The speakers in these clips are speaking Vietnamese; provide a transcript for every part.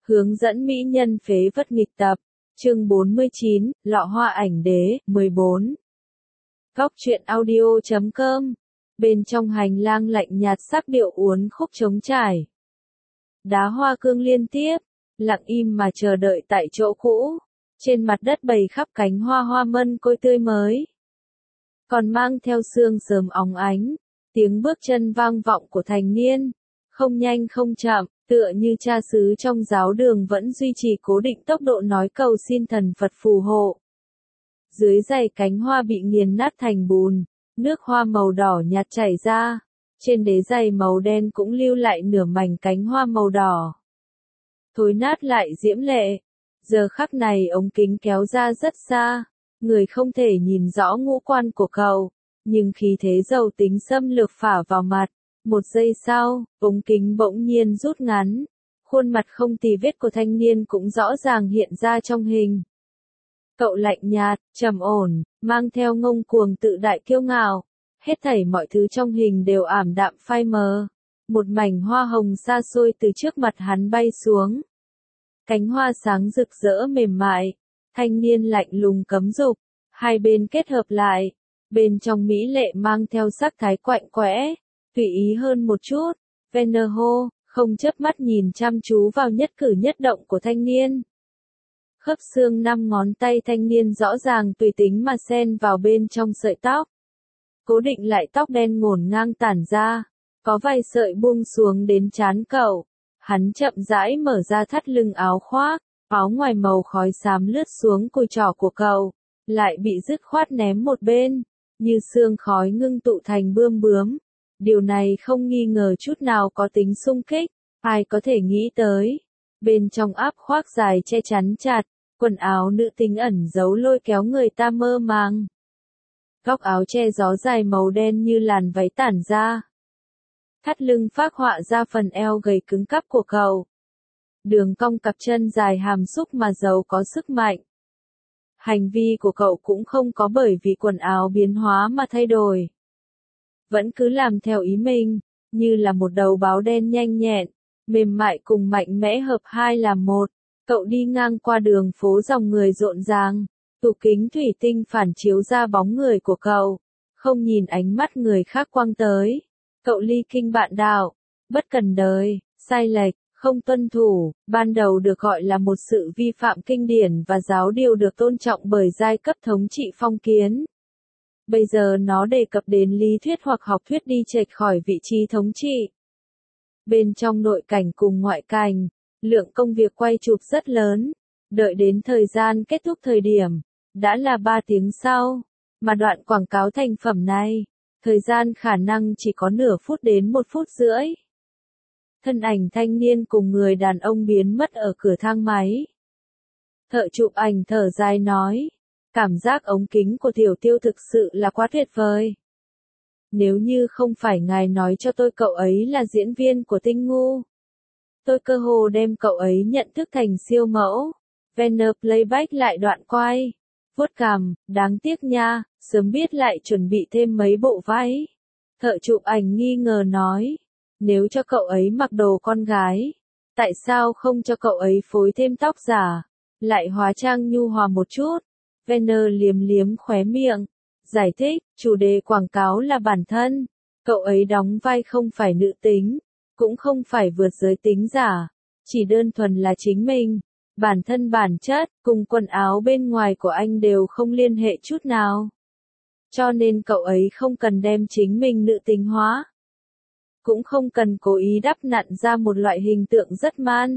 Hướng dẫn mỹ nhân phế vật nghịch tập. Chương 49, Lọ hoa ảnh đế, 14. Góc truyện audio.com. Bên trong hành lang lạnh nhạt sắc điệu uốn khúc trống trải. Đá hoa cương liên tiếp, lặng im mà chờ đợi tại chỗ cũ. Trên mặt đất bày khắp cánh hoa hoa mân côi tươi mới. Còn mang theo sương sớm óng ánh, tiếng bước chân vang vọng của thành niên. Không nhanh không chậm, tựa như cha xứ trong giáo đường vẫn duy trì cố định tốc độ nói cầu xin thần Phật phù hộ. Dưới giày cánh hoa bị nghiền nát thành bùn, nước hoa màu đỏ nhạt chảy ra, trên đế giày màu đen cũng lưu lại nửa mảnh cánh hoa màu đỏ. Thối nát lại diễm lệ, giờ khắc này ống kính kéo ra rất xa, người không thể nhìn rõ ngũ quan của cậu, nhưng khí thế giàu tính xâm lược phả vào mặt. Một giây sau, ống kính bỗng nhiên rút ngắn, khuôn mặt không tì vết của thanh niên cũng rõ ràng hiện ra trong hình. Cậu lạnh nhạt, trầm ổn, mang theo ngông cuồng tự đại kiêu ngạo, hết thảy mọi thứ trong hình đều ảm đạm phai mờ. Một mảnh hoa hồng xa xôi từ trước mặt hắn bay xuống. Cánh hoa sáng rực rỡ mềm mại, thanh niên lạnh lùng cấm dục, hai bên kết hợp lại, bên trong mỹ lệ mang theo sắc thái quạnh quẽ. Tùy ý hơn một chút, Venner hô, không chớp mắt nhìn chăm chú vào nhất cử nhất động của thanh niên. Khớp xương 5 ngón tay thanh niên rõ ràng tùy tính mà xen vào bên trong sợi tóc. Cố định lại tóc đen ngổn ngang tản ra, có vài sợi buông xuống đến trán cậu. Hắn chậm rãi mở ra thắt lưng áo khoác, áo ngoài màu khói xám lướt xuống cùi trỏ của cậu, lại bị dứt khoát ném một bên, như sương khói ngưng tụ thành bươm bướm. Điều này không nghi ngờ chút nào có tính xung kích, ai có thể nghĩ tới. Bên trong áp khoác dài che chắn chặt, quần áo nữ tính ẩn giấu lôi kéo người ta mơ màng. Góc áo che gió dài màu đen như làn váy tản ra. Thắt lưng phác họa ra phần eo gầy cứng cáp của cậu. Đường cong cặp chân dài hàm xúc mà giàu có sức mạnh. Hành vi của cậu cũng không có bởi vì quần áo biến hóa mà thay đổi. Vẫn cứ làm theo ý mình, như là một đầu báo đen nhanh nhẹn, mềm mại cùng mạnh mẽ hợp hai làm một. Cậu đi ngang qua đường phố dòng người rộn ràng, tủ kính thủy tinh phản chiếu ra bóng người của cậu, không nhìn ánh mắt người khác quăng tới. Cậu ly kinh bạn đạo, bất cần đời, sai lệch, không tuân thủ, ban đầu được gọi là một sự vi phạm kinh điển và giáo điều được tôn trọng bởi giai cấp thống trị phong kiến. Bây giờ nó đề cập đến lý thuyết hoặc học thuyết đi chệch khỏi vị trí thống trị. Bên trong nội cảnh cùng ngoại cảnh, lượng công việc quay chụp rất lớn, đợi đến thời gian kết thúc thời điểm, đã là 3 tiếng sau, mà đoạn quảng cáo thành phẩm này, thời gian khả năng chỉ có nửa phút đến 1 phút rưỡi. Thân ảnh thanh niên cùng người đàn ông biến mất ở cửa thang máy. Thợ chụp ảnh thở dài nói. Cảm giác ống kính của Tiểu Tiêu thực sự là quá tuyệt vời. Nếu như không phải ngài nói cho tôi cậu ấy là diễn viên của Tinh Ngu, tôi cơ hồ đem cậu ấy nhận thức thành siêu mẫu. Venner playback lại đoạn quay, vuốt cằm, đáng tiếc nha, sớm biết lại chuẩn bị thêm mấy bộ váy. Thợ chụp ảnh nghi ngờ nói, nếu cho cậu ấy mặc đồ con gái, tại sao không cho cậu ấy phối thêm tóc giả, lại hóa trang nhu hòa một chút. Venner liếm liếm khóe miệng, giải thích, chủ đề quảng cáo là bản thân, cậu ấy đóng vai không phải nữ tính, cũng không phải vượt giới tính giả, chỉ đơn thuần là chính mình, bản thân bản chất, cùng quần áo bên ngoài của anh đều không liên hệ chút nào. Cho nên cậu ấy không cần đem chính mình nữ tính hóa, cũng không cần cố ý đắp nặn ra một loại hình tượng rất man.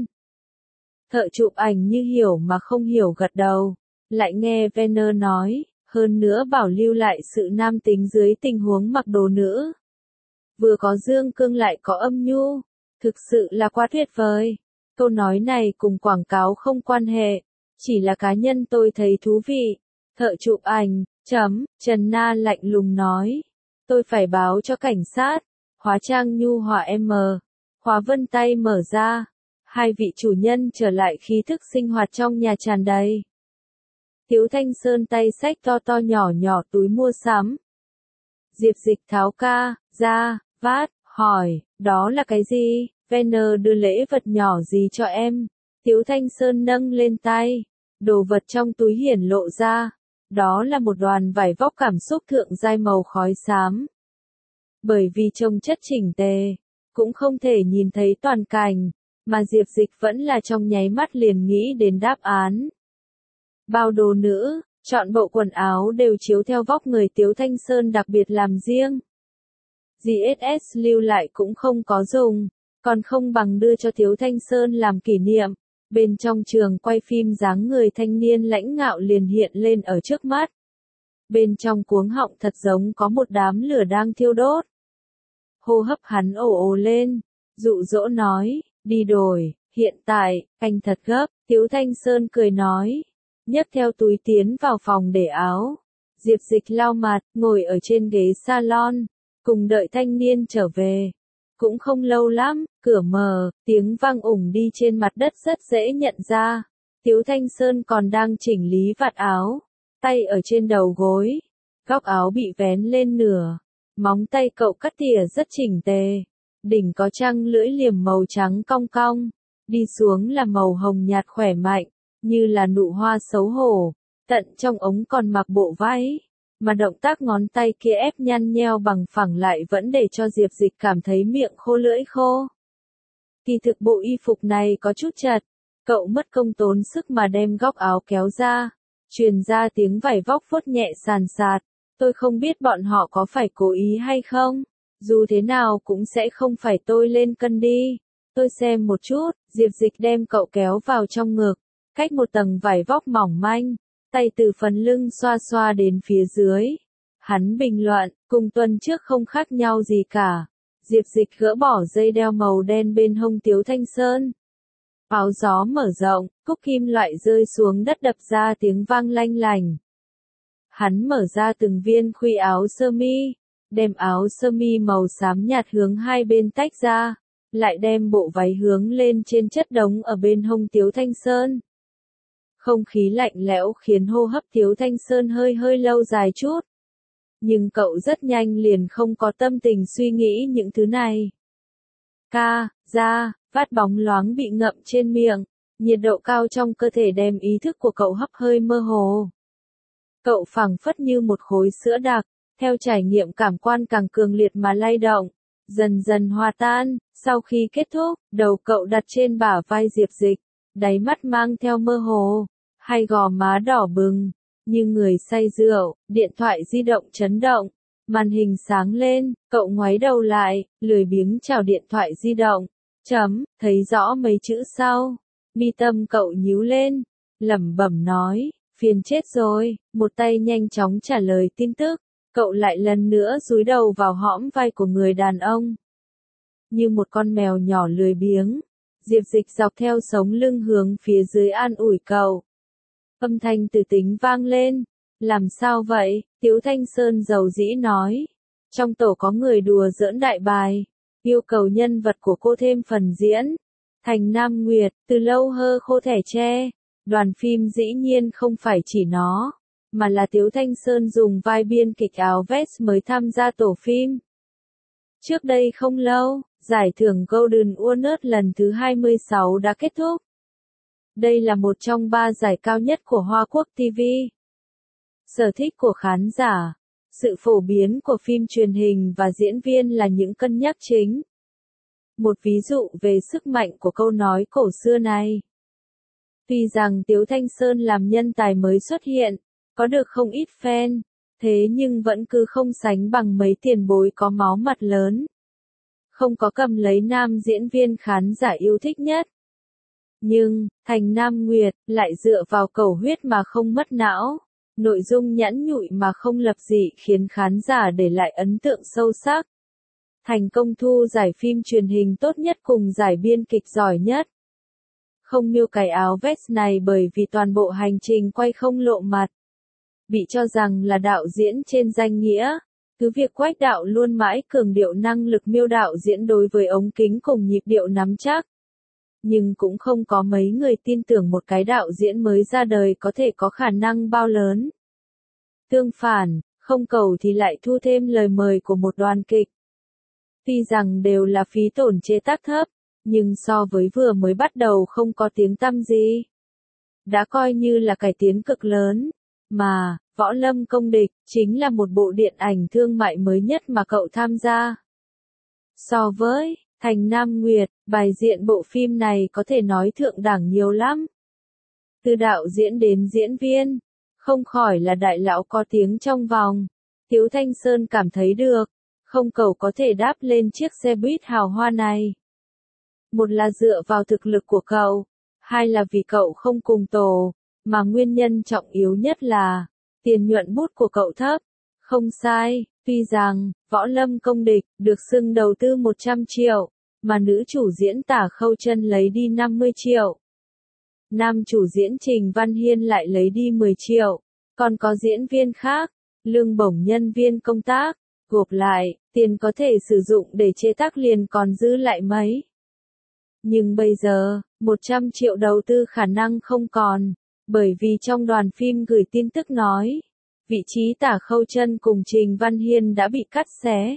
Thợ chụp ảnh như hiểu mà không hiểu gật đầu. Lại nghe Venner nói, hơn nữa bảo lưu lại sự nam tính dưới tình huống mặc đồ nữ. Vừa có dương cương lại có âm nhu, thực sự là quá tuyệt vời. Câu nói này cùng quảng cáo không quan hệ, chỉ là cá nhân tôi thấy thú vị. Thợ chụp ảnh, Trần Na lạnh lùng nói, tôi phải báo cho cảnh sát. Hóa trang nhu hòa khóa vân tay mở ra, hai vị chủ nhân trở lại khí thức sinh hoạt trong nhà tràn đầy. Tiếu Thanh Sơn tay xách to to nhỏ nhỏ túi mua sắm. Diệp Dịch tháo ca, ra, vát, hỏi, đó là cái gì? Venner đưa lễ vật nhỏ gì cho em? Tiếu Thanh Sơn nâng lên tay, đồ vật trong túi hiển lộ ra, đó là một đoàn vải vóc cảm xúc thượng giai màu khói xám. Bởi vì trông chất chỉnh tề, cũng không thể nhìn thấy toàn cảnh, mà Diệp Dịch vẫn là trong nháy mắt liền nghĩ đến đáp án. Bao đồ nữ, chọn bộ quần áo đều chiếu theo vóc người Tiếu Thanh Sơn đặc biệt làm riêng. GSS lưu lại cũng không có dùng, còn không bằng đưa cho Tiếu Thanh Sơn làm kỷ niệm. Bên trong trường quay phim dáng người thanh niên lãnh ngạo liền hiện lên ở trước mắt. Bên trong cuống họng thật giống có một đám lửa đang thiêu đốt. Hô hấp hắn ồ ồ lên, dụ dỗ nói, đi đổi, hiện tại, anh thật gấp, Tiếu Thanh Sơn cười nói, nhấc theo túi tiến vào phòng để áo. Diệp Dịch lau mặt, ngồi ở trên ghế salon, cùng đợi thanh niên trở về. Cũng không lâu lắm, cửa mở, tiếng vang ủng đi trên mặt đất rất dễ nhận ra. Tiếu Thanh Sơn còn đang chỉnh lý vạt áo, tay ở trên đầu gối, góc áo bị vén lên nửa, móng tay cậu cắt tỉa rất chỉnh tề, đỉnh có trăng lưỡi liềm màu trắng cong cong, đi xuống là màu hồng nhạt khỏe mạnh, như là nụ hoa xấu hổ, tận trong ống còn mặc bộ váy. Mà động tác ngón tay kia ép nhăn nheo bằng phẳng lại vẫn để cho Diệp Dịch cảm thấy miệng khô lưỡi khô. Kỳ thực bộ y phục này có chút chật, cậu mất công tốn sức mà đem góc áo kéo ra, truyền ra tiếng vải vóc vuốt nhẹ sàn sạt, tôi không biết bọn họ có phải cố ý hay không, dù thế nào cũng sẽ không phải tôi lên cân đi, tôi xem một chút, Diệp Dịch đem cậu kéo vào trong ngực, cách một tầng vải vóc mỏng manh. Tay từ phần lưng xoa xoa đến phía dưới. Hắn bình luận, cùng tuần trước không khác nhau gì cả. Diệp Dịch gỡ bỏ dây đeo màu đen bên hông Tiếu Thanh Sơn. Áo gió mở rộng, cúc kim loại rơi xuống đất đập ra tiếng vang lanh lành. Hắn mở ra từng viên khuy áo sơ mi, đem áo sơ mi màu xám nhạt hướng hai bên tách ra, lại đem bộ váy hướng lên trên chất đống ở bên hông Tiếu Thanh Sơn. Không khí lạnh lẽo khiến hô hấp Tiếu Thanh Sơn hơi lâu dài chút. Nhưng cậu rất nhanh liền không có tâm tình suy nghĩ những thứ này. Phát bóng loáng bị ngậm trên miệng, nhiệt độ cao trong cơ thể đem ý thức của cậu hấp hơi mơ hồ. Cậu phảng phất như một khối sữa đặc, theo trải nghiệm cảm quan càng cường liệt mà lay động, dần dần hòa tan. Sau khi kết thúc, đầu cậu đặt trên bả vai Diệp Dịch, đáy mắt mang theo mơ hồ. Hai gò má đỏ bừng, như người say rượu, điện thoại di động chấn động, màn hình sáng lên, cậu ngoáy đầu lại, lười biếng chào điện thoại di động, thấy rõ mấy chữ sau, mi tâm cậu nhíu lên, lẩm bẩm nói, phiền chết rồi, một tay nhanh chóng trả lời tin tức, cậu lại lần nữa dúi đầu vào hõm vai của người đàn ông. Như một con mèo nhỏ lười biếng, Diệp Dịch dọc theo sống lưng hướng phía dưới an ủi cậu. Âm thanh từ tính vang lên. Làm sao vậy? Tiếu Thanh Sơn dầu dĩ nói. Trong tổ có người đùa giỡn đại bài. Yêu cầu nhân vật của cô thêm phần diễn. Thành Nam Nguyệt, từ lâu hơ khô thẻ tre. Đoàn phim dĩ nhiên không phải chỉ nó, mà là Tiếu Thanh Sơn dùng vai biên kịch áo vest mới tham gia tổ phim. Trước đây không lâu, giải thưởng Golden Walnut lần thứ 26 đã kết thúc. Đây là một trong 3 giải cao nhất của Hoa Quốc TV. Sở thích của khán giả, sự phổ biến của phim truyền hình và diễn viên là những cân nhắc chính. Một ví dụ về sức mạnh của câu nói cổ xưa này. Tuy rằng Tiếu Thanh Sơn làm nhân tài mới xuất hiện, có được không ít fan, thế nhưng vẫn cứ không sánh bằng mấy tiền bối có máu mặt lớn. Không có cầm lấy nam diễn viên khán giả yêu thích nhất. Nhưng, Thành Nam Nguyệt, lại dựa vào cầu huyết mà không mất não, nội dung nhẵn nhụi mà không lập dị khiến khán giả để lại ấn tượng sâu sắc. Thành công thu giải phim truyền hình tốt nhất cùng giải biên kịch giỏi nhất. Không miêu cái áo vest này bởi vì toàn bộ hành trình quay không lộ mặt. Bị cho rằng là đạo diễn trên danh nghĩa. Cứ việc Quách đạo luôn mãi cường điệu năng lực miêu đạo diễn đối với ống kính cùng nhịp điệu nắm chắc. Nhưng cũng không có mấy người tin tưởng một cái đạo diễn mới ra đời có thể có khả năng bao lớn. Tương phản, không cầu thì lại thu thêm lời mời của một đoàn kịch. Tuy rằng đều là phí tổn chế tác thấp, nhưng so với vừa mới bắt đầu không có tiếng tăm gì, đã coi như là cải tiến cực lớn. Mà, Võ Lâm Công Địch, chính là một bộ điện ảnh thương mại mới nhất mà cậu tham gia. So với Thành Nam Nguyệt, bài diện bộ phim này có thể nói thượng đẳng nhiều lắm. Từ đạo diễn đến diễn viên, không khỏi là đại lão có tiếng trong vòng. Tiếu Thanh Sơn cảm thấy được, không cậu có thể đáp lên chiếc xe buýt hào hoa này. Một là dựa vào thực lực của cậu, hai là vì cậu không cùng tổ, mà nguyên nhân trọng yếu nhất là tiền nhuận bút của cậu thấp. Không sai, tuy rằng Võ Lâm Công Địch được xưng đầu tư 100 triệu, mà nữ chủ diễn Tả Khâu Chân lấy đi 50 triệu. Nam chủ diễn Trình Văn Hiên lại lấy đi 10 triệu, còn có diễn viên khác, lương bổng nhân viên công tác, gộp lại, tiền có thể sử dụng để chế tác liền còn dư lại mấy. Nhưng bây giờ, 100 triệu đầu tư khả năng không còn, bởi vì trong đoàn phim gửi tin tức nói, vị trí Tả Khâu Chân cùng Trình Văn Hiên đã bị cắt xé.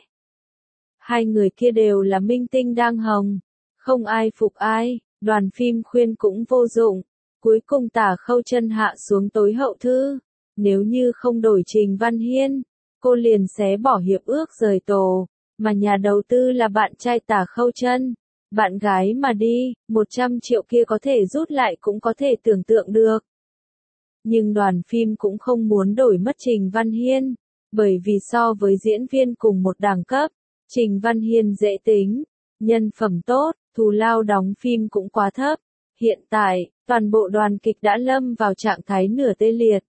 Hai người kia đều là minh tinh đang hồng, không ai phục ai, đoàn phim khuyên cũng vô dụng, cuối cùng Tả Khâu Chân hạ xuống tối hậu thư, nếu như không đổi Trình Văn Hiên, cô liền xé bỏ hiệp ước rời tổ, mà nhà đầu tư là bạn trai Tả Khâu Chân, bạn gái mà đi, 100 triệu kia có thể rút lại cũng có thể tưởng tượng được. Nhưng đoàn phim cũng không muốn đổi mất Trình Văn Hiên, bởi vì so với diễn viên cùng một đẳng cấp, Trình Văn Hiên dễ tính, nhân phẩm tốt, thù lao đóng phim cũng quá thấp. Hiện tại, toàn bộ đoàn kịch đã lâm vào trạng thái nửa tê liệt.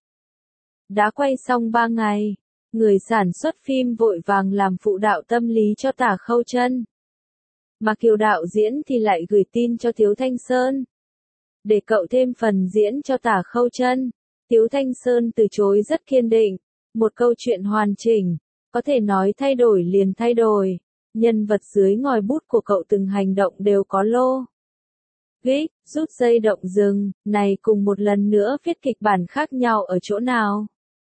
Đã quay xong 3 ngày, người sản xuất phim vội vàng làm phụ đạo tâm lý cho Tả Khâu Chân. Mà Kiều đạo diễn thì lại gửi tin cho Tiếu Thanh Sơn, để cậu thêm phần diễn cho Tả Khâu Chân. Tiếu Thanh Sơn từ chối rất kiên định, một câu chuyện hoàn chỉnh, có thể nói thay đổi liền thay đổi, nhân vật dưới ngòi bút của cậu từng hành động đều có lô gích, rút dây động rừng, này cùng một lần nữa viết kịch bản khác nhau ở chỗ nào.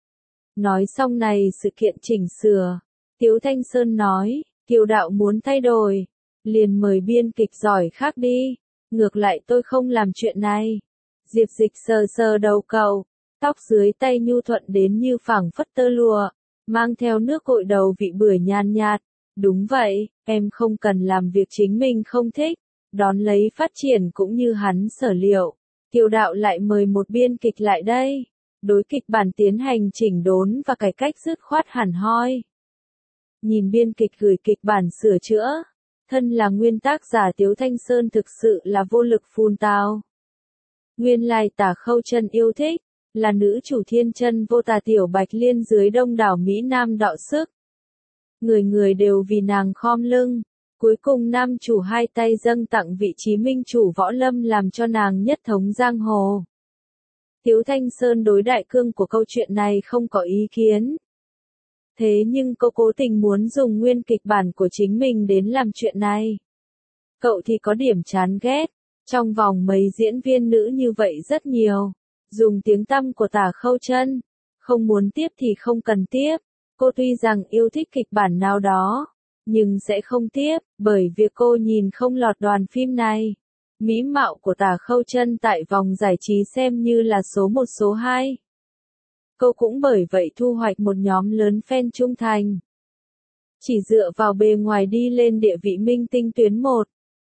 Nói xong này sự kiện chỉnh sửa, Tiếu Thanh Sơn nói, Kiều đạo muốn thay đổi, liền mời biên kịch giỏi khác đi, ngược lại tôi không làm chuyện này. Diệp Dịch sờ sờ đầu cậu, tóc dưới tay nhu thuận đến như phẳng phất tơ lụa, mang theo nước gội đầu vị bưởi nhàn nhạt. Đúng vậy, em không cần làm việc chính mình không thích, đón lấy phát triển cũng như hắn sở liệu. Kiều đạo lại mời một biên kịch lại đây, đối kịch bản tiến hành chỉnh đốn và cải cách dứt khoát hẳn hoi. Nhìn biên kịch gửi kịch bản sửa chữa, thân là nguyên tác giả Tiếu Thanh Sơn thực sự là vô lực phun tao. Nguyên lai Tả Khâu Chân yêu thích, là nữ chủ thiên chân vô tà tiểu Bạch Liên dưới đông đảo Mỹ Nam đọ sức. Người người đều vì nàng khom lưng, cuối cùng nam chủ hai tay dâng tặng vị trí minh chủ võ lâm làm cho nàng nhất thống giang hồ. Tiếu Thanh Sơn đối đại cương của câu chuyện này không có ý kiến. Thế nhưng cô cố tình muốn dùng nguyên kịch bản của chính mình đến làm chuyện này. Cậu thì có điểm chán ghét, trong vòng mấy diễn viên nữ như vậy rất nhiều. Dùng tiếng tăm của Tả Khâu Chân, không muốn tiếp thì không cần tiếp. Cô tuy rằng yêu thích kịch bản nào đó, nhưng sẽ không tiếp, bởi việc cô nhìn không lọt đoàn phim này. Mỹ mạo của Tả Khâu Chân tại vòng giải trí xem như là số 1 số 2. Cô cũng bởi vậy thu hoạch một nhóm lớn fan trung thành. Chỉ dựa vào bề ngoài đi lên địa vị minh tinh tuyến 1.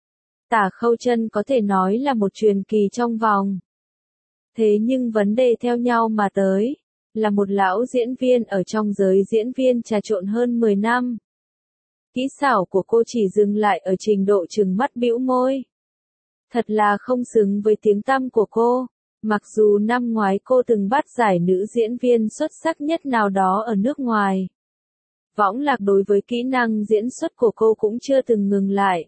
Tả Khâu Chân có thể nói là một truyền kỳ trong vòng. Thế nhưng vấn đề theo nhau mà tới, là một lão diễn viên ở trong giới diễn viên trà trộn hơn 10 năm. Kỹ xảo của cô chỉ dừng lại ở trình độ trừng mắt bĩu môi. Thật là không xứng với tiếng tăm của cô, mặc dù năm ngoái cô từng bắt giải nữ diễn viên xuất sắc nhất nào đó ở nước ngoài. Võng Lạc đối với kỹ năng diễn xuất của cô cũng chưa từng ngừng lại.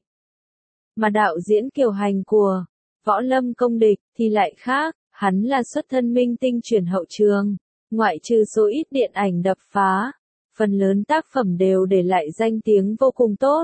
Mà đạo diễn Kiều Hành của Võ Lâm Công Địch thì lại khác, hắn là xuất thân minh tinh chuyển hậu trường, ngoại trừ số ít điện ảnh đập phá, phần lớn tác phẩm đều để lại danh tiếng vô cùng tốt.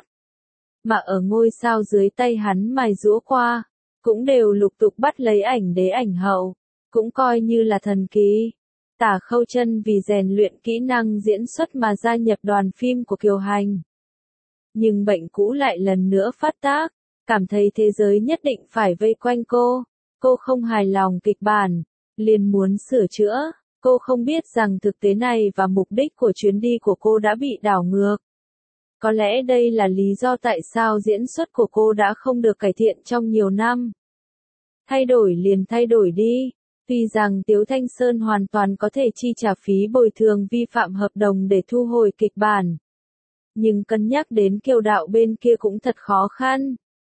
Mà ở ngôi sao dưới tay hắn mài giũa qua, cũng đều lục tục bắt lấy ảnh đế ảnh hậu, cũng coi như là thần kỳ. Tả Khâu Chân vì rèn luyện kỹ năng diễn xuất mà gia nhập đoàn phim của Kiều Hành. Nhưng bệnh cũ lại lần nữa phát tác, cảm thấy thế giới nhất định phải vây quanh cô không hài lòng kịch bản, liền muốn sửa chữa, cô không biết rằng thực tế này và mục đích của chuyến đi của cô đã bị đảo ngược. Có lẽ đây là lý do tại sao diễn xuất của cô đã không được cải thiện trong nhiều năm. Thay đổi liền thay đổi đi. Tuy rằng Tiếu Thanh Sơn hoàn toàn có thể chi trả phí bồi thường vi phạm hợp đồng để thu hồi kịch bản. Nhưng cân nhắc đến Kiều Đạo bên kia cũng thật khó khăn.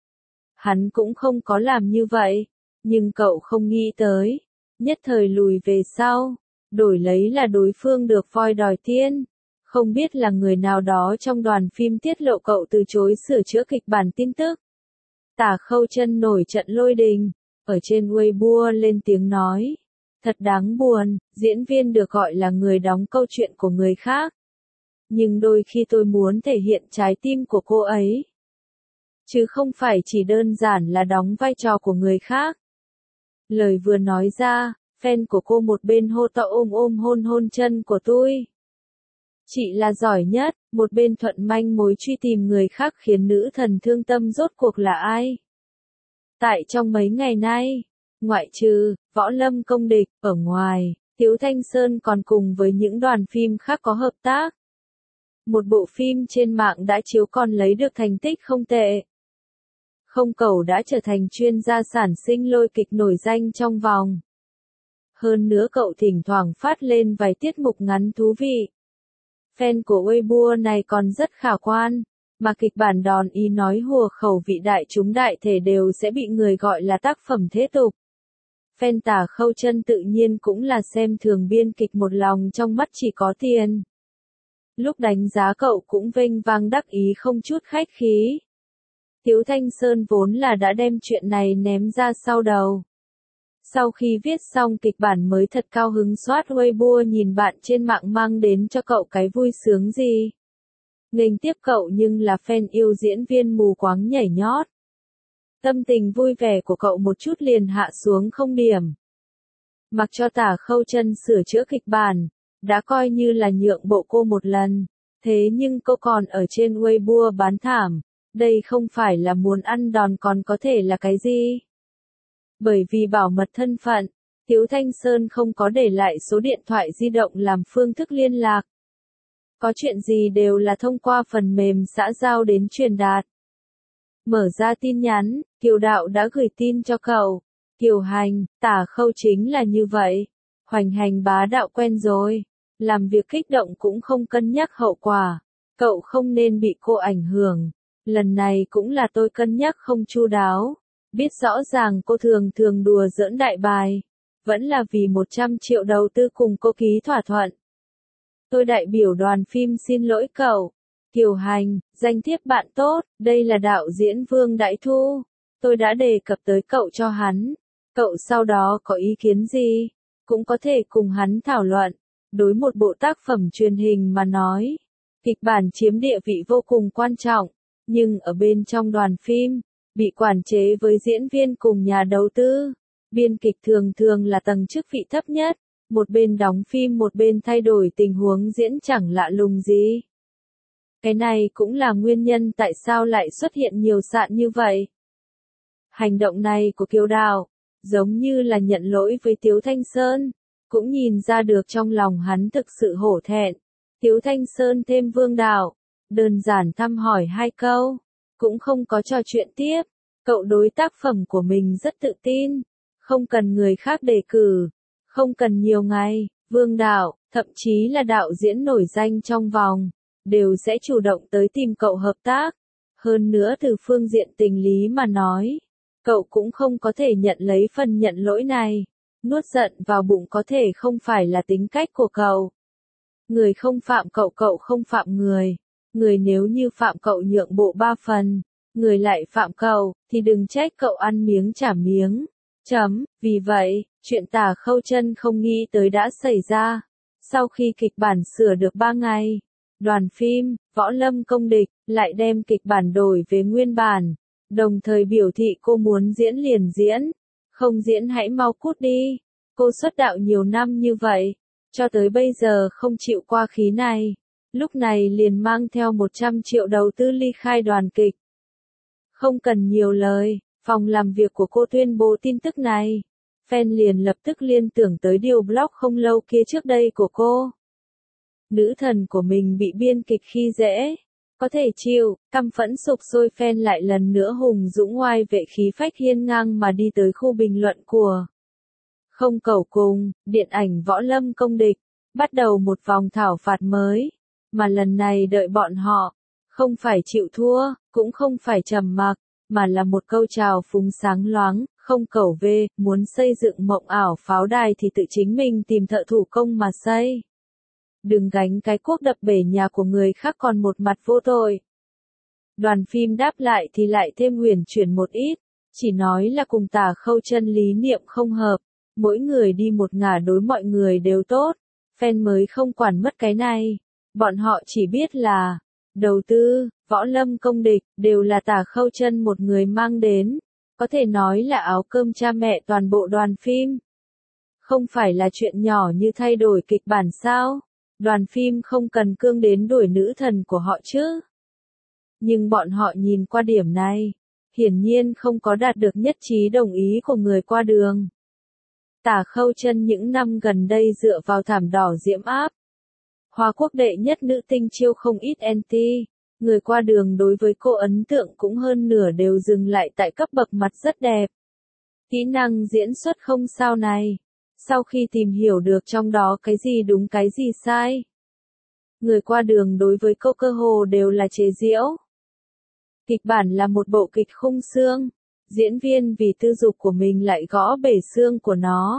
Hắn cũng không có làm như vậy. Nhưng cậu không nghĩ tới. Nhất thời lùi về sau. Đổi lấy là đối phương được voi đòi tiên. Không biết là người nào đó trong đoàn phim tiết lộ cậu từ chối sửa chữa kịch bản tin tức. Tả Khâu Chân nổi trận lôi đình. Ở trên Weibo lên tiếng nói. Thật đáng buồn, diễn viên được gọi là người đóng câu chuyện của người khác. Nhưng đôi khi tôi muốn thể hiện trái tim của cô ấy. Chứ không phải chỉ đơn giản là đóng vai trò của người khác. Lời vừa nói ra, fan của cô một bên hô to ôm hôn chân của tôi. Chị là giỏi nhất, một bên thuận manh mối truy tìm người khác khiến nữ thần thương tâm rốt cuộc là ai. Tại trong mấy ngày nay, ngoại trừ Võ Lâm Công Địch, ở ngoài, Tiếu Thanh Sơn còn cùng với những đoàn phim khác có hợp tác. Một bộ phim trên mạng đã chiếu còn lấy được thành tích không tệ. Không Cẩu đã trở thành chuyên gia sản sinh lôi kịch nổi danh trong vòng. Hơn nữa cậu thỉnh thoảng phát lên vài tiết mục ngắn thú vị. Fan của Weibo này còn rất khả quan, mà kịch bản đòn ý nói hùa khẩu vị đại chúng đại thể đều sẽ bị người gọi là tác phẩm thế tục. Fan Tả Khâu Chân tự nhiên cũng là xem thường biên kịch một lòng trong mắt chỉ có tiền. Lúc đánh giá cậu cũng vênh vang đắc ý không chút khách khí. Tiếu Thanh Sơn vốn là đã đem chuyện này ném ra sau đầu. Sau khi viết xong kịch bản mới thật cao hứng soát Weibo nhìn bạn trên mạng mang đến cho cậu cái vui sướng gì. Nghênh tiếp cậu nhưng là fan yêu diễn viên mù quáng nhảy nhót. Tâm tình vui vẻ của cậu một chút liền hạ xuống không điểm. Mặc cho Tả Khâu Chân sửa chữa kịch bản, đã coi như là nhượng bộ cô một lần. Thế nhưng cô còn ở trên Weibo bán thảm. Đây không phải là muốn ăn đòn còn có thể là cái gì? Bởi vì bảo mật thân phận, Tiếu Thanh Sơn không có để lại số điện thoại di động làm phương thức liên lạc. Có chuyện gì đều là thông qua phần mềm xã giao đến truyền đạt. Mở ra tin nhắn, Kiều Đạo đã gửi tin cho cậu. Kiều Hành, Tả Khâu chính là như vậy. Hoành hành bá đạo quen rồi. Làm việc kích động cũng không cân nhắc hậu quả. Cậu không nên bị cô ảnh hưởng. Lần này cũng là tôi cân nhắc không chu đáo. Biết rõ ràng cô thường đùa giỡn đại bài. Vẫn là vì 100 triệu đầu tư cùng cô ký thỏa thuận. Tôi đại biểu đoàn phim xin lỗi cậu. Kiều Hành, danh thiếp bạn tốt, đây là đạo diễn Vương Đại Thu. Tôi đã đề cập tới cậu cho hắn. Cậu sau đó có ý kiến gì? Cũng có thể cùng hắn thảo luận. Đối một bộ tác phẩm truyền hình mà nói, kịch bản chiếm địa vị vô cùng quan trọng. Nhưng ở bên trong đoàn phim, bị quản chế với diễn viên cùng nhà đầu tư. Biên kịch thường là tầng chức vị thấp nhất. Một bên đóng phim một bên thay đổi tình huống diễn chẳng lạ lùng gì. Cái này cũng là nguyên nhân tại sao lại xuất hiện nhiều sạn như vậy. Hành động này của Kiều Đạo, giống như là nhận lỗi với Tiếu Thanh Sơn, cũng nhìn ra được trong lòng hắn thực sự hổ thẹn. Tiếu Thanh Sơn thêm Vương Đạo, đơn giản thăm hỏi 2 câu, cũng không có trò chuyện tiếp. Cậu đối tác phẩm của mình rất tự tin, không cần người khác đề cử, không cần nhiều ngày. Vương Đạo, thậm chí là đạo diễn nổi danh trong vòng, đều sẽ chủ động tới tìm cậu hợp tác. Hơn nữa từ phương diện tình lý mà nói, cậu cũng không có thể nhận lấy phần nhận lỗi này. Nuốt giận vào bụng có thể không phải là tính cách của cậu. Người không phạm cậu, cậu không phạm người. Người nếu như phạm cậu nhượng bộ 3 phần, người lại phạm cậu, thì đừng trách cậu ăn miếng trả miếng. Vì vậy, chuyện Tả Khâu Chân không nghĩ tới đã xảy ra. Sau khi kịch bản sửa được 3 ngày, đoàn phim, Võ Lâm Công Địch, lại đem kịch bản đổi về nguyên bản. Đồng thời biểu thị cô muốn diễn liền diễn. Không diễn hãy mau cút đi. Cô xuất đạo nhiều năm như vậy, cho tới bây giờ không chịu qua khí này. Lúc này liền mang theo 100 triệu đầu tư ly khai đoàn kịch. Không cần nhiều lời, phòng làm việc của cô tuyên bố tin tức này. Fan liền lập tức liên tưởng tới điều blog không lâu kia trước đây của cô. Nữ thần của mình bị biên kịch khi dễ. Có thể chịu, căm phẫn sục sôi fan lại lần nữa hùng dũng oai vệ khí phách hiên ngang mà đi tới khu bình luận của Không Cẩu cùng, điện ảnh Võ Lâm Công Địch, bắt đầu một vòng thảo phạt mới, mà lần này đợi bọn họ, không phải chịu thua, cũng không phải trầm mặc, mà là một câu chào phúng sáng loáng, Không Cẩu V, muốn xây dựng mộng ảo pháo đài thì tự chính mình tìm thợ thủ công mà xây. Đừng gánh cái cuốc đập bể nhà của người khác còn một mặt vô tội. Đoàn phim đáp lại thì lại thêm huyền chuyển một ít, chỉ nói là cùng Tả Khâu Chân lý niệm không hợp, mỗi người đi một ngả đối mọi người đều tốt, fan mới không quản mất cái này. Bọn họ chỉ biết là, đầu tư, Võ Lâm Công Địch, đều là Tả Khâu Chân một người mang đến, có thể nói là áo cơm cha mẹ toàn bộ đoàn phim. Không phải là chuyện nhỏ như thay đổi kịch bản sao? Đoàn phim không cần cương đến đuổi nữ thần của họ chứ. Nhưng bọn họ nhìn qua điểm này, hiển nhiên không có đạt được nhất trí đồng ý của người qua đường. Tả Khâu Chân những năm gần đây dựa vào thảm đỏ diễm áp. Hoa quốc đệ nhất nữ tinh chiêu không ít anti, người qua đường đối với cô ấn tượng cũng hơn nửa đều dừng lại tại cấp bậc mặt rất đẹp. Kỹ năng diễn xuất không sao này. Sau khi tìm hiểu được trong đó cái gì đúng cái gì sai, người qua đường đối với cô cơ hồ đều là chế giễu. Kịch bản là một bộ kịch khung xương, diễn viên vì tư dục của mình lại gõ bể xương của nó.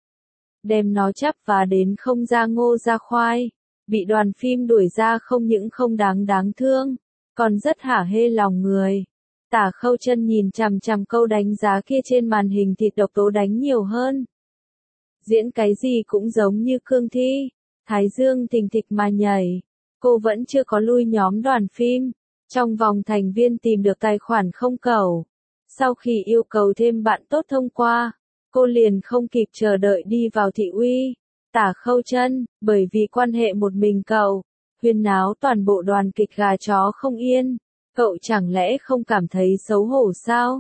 Đem nó chắp và đến không ra ngô ra khoai, bị đoàn phim đuổi ra không những không đáng thương, còn rất hả hê lòng người. Tả Khâu Chân nhìn chằm chằm câu đánh giá kia trên màn hình thịt độc tố đánh nhiều hơn. Diễn cái gì cũng giống như cương thi, thái dương thình thịch mà nhảy. Cô vẫn chưa có lui nhóm đoàn phim. Trong vòng thành viên tìm được tài khoản Không Cẩu. Sau khi yêu cầu thêm bạn tốt thông qua, cô liền không kịp chờ đợi đi vào thị uy. Tả Khâu Chân, bởi vì quan hệ một mình cậu, huyên náo toàn bộ đoàn kịch gà chó không yên. Cậu chẳng lẽ không cảm thấy xấu hổ sao?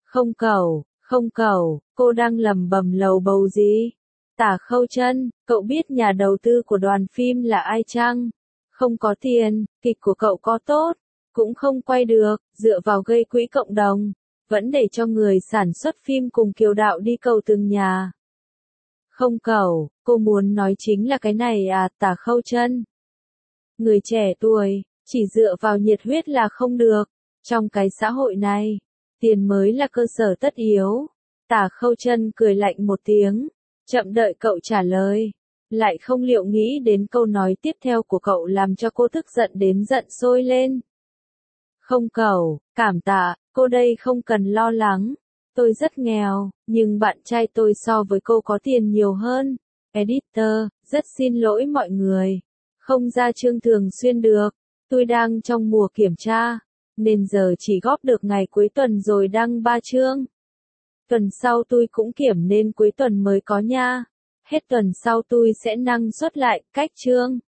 Không Cẩu, cô đang lẩm bẩm lầu bầu gì? Tả Khâu Chân, cậu biết nhà đầu tư của đoàn phim là ai chăng? Không có tiền, kịch của cậu có tốt, cũng không quay được, dựa vào gây quỹ cộng đồng, vẫn để cho người sản xuất phim cùng Kiều Đạo đi cầu từng nhà. Không Cẩu, cô muốn nói chính là cái này à, Tả Khâu Chân. Người trẻ tuổi, chỉ dựa vào nhiệt huyết là không được, trong cái xã hội này, tiền mới là cơ sở tất yếu. Tả Khâu Chân cười lạnh một tiếng, chậm đợi cậu trả lời, lại không liệu nghĩ đến câu nói tiếp theo của cậu làm cho cô tức giận đến giận sôi lên. Không Cẩu, cảm tạ, cô đây không cần lo lắng, tôi rất nghèo, nhưng bạn trai tôi so với cô có tiền nhiều hơn. Editor, rất xin lỗi mọi người, không ra chương thường xuyên được, tôi đang trong mùa kiểm tra, nên giờ chỉ góp được ngày cuối tuần rồi đăng 3 chương. Tuần sau tôi cũng kiểm nên cuối tuần mới có nha. Hết tuần sau tôi sẽ năng suất lại, cách chương.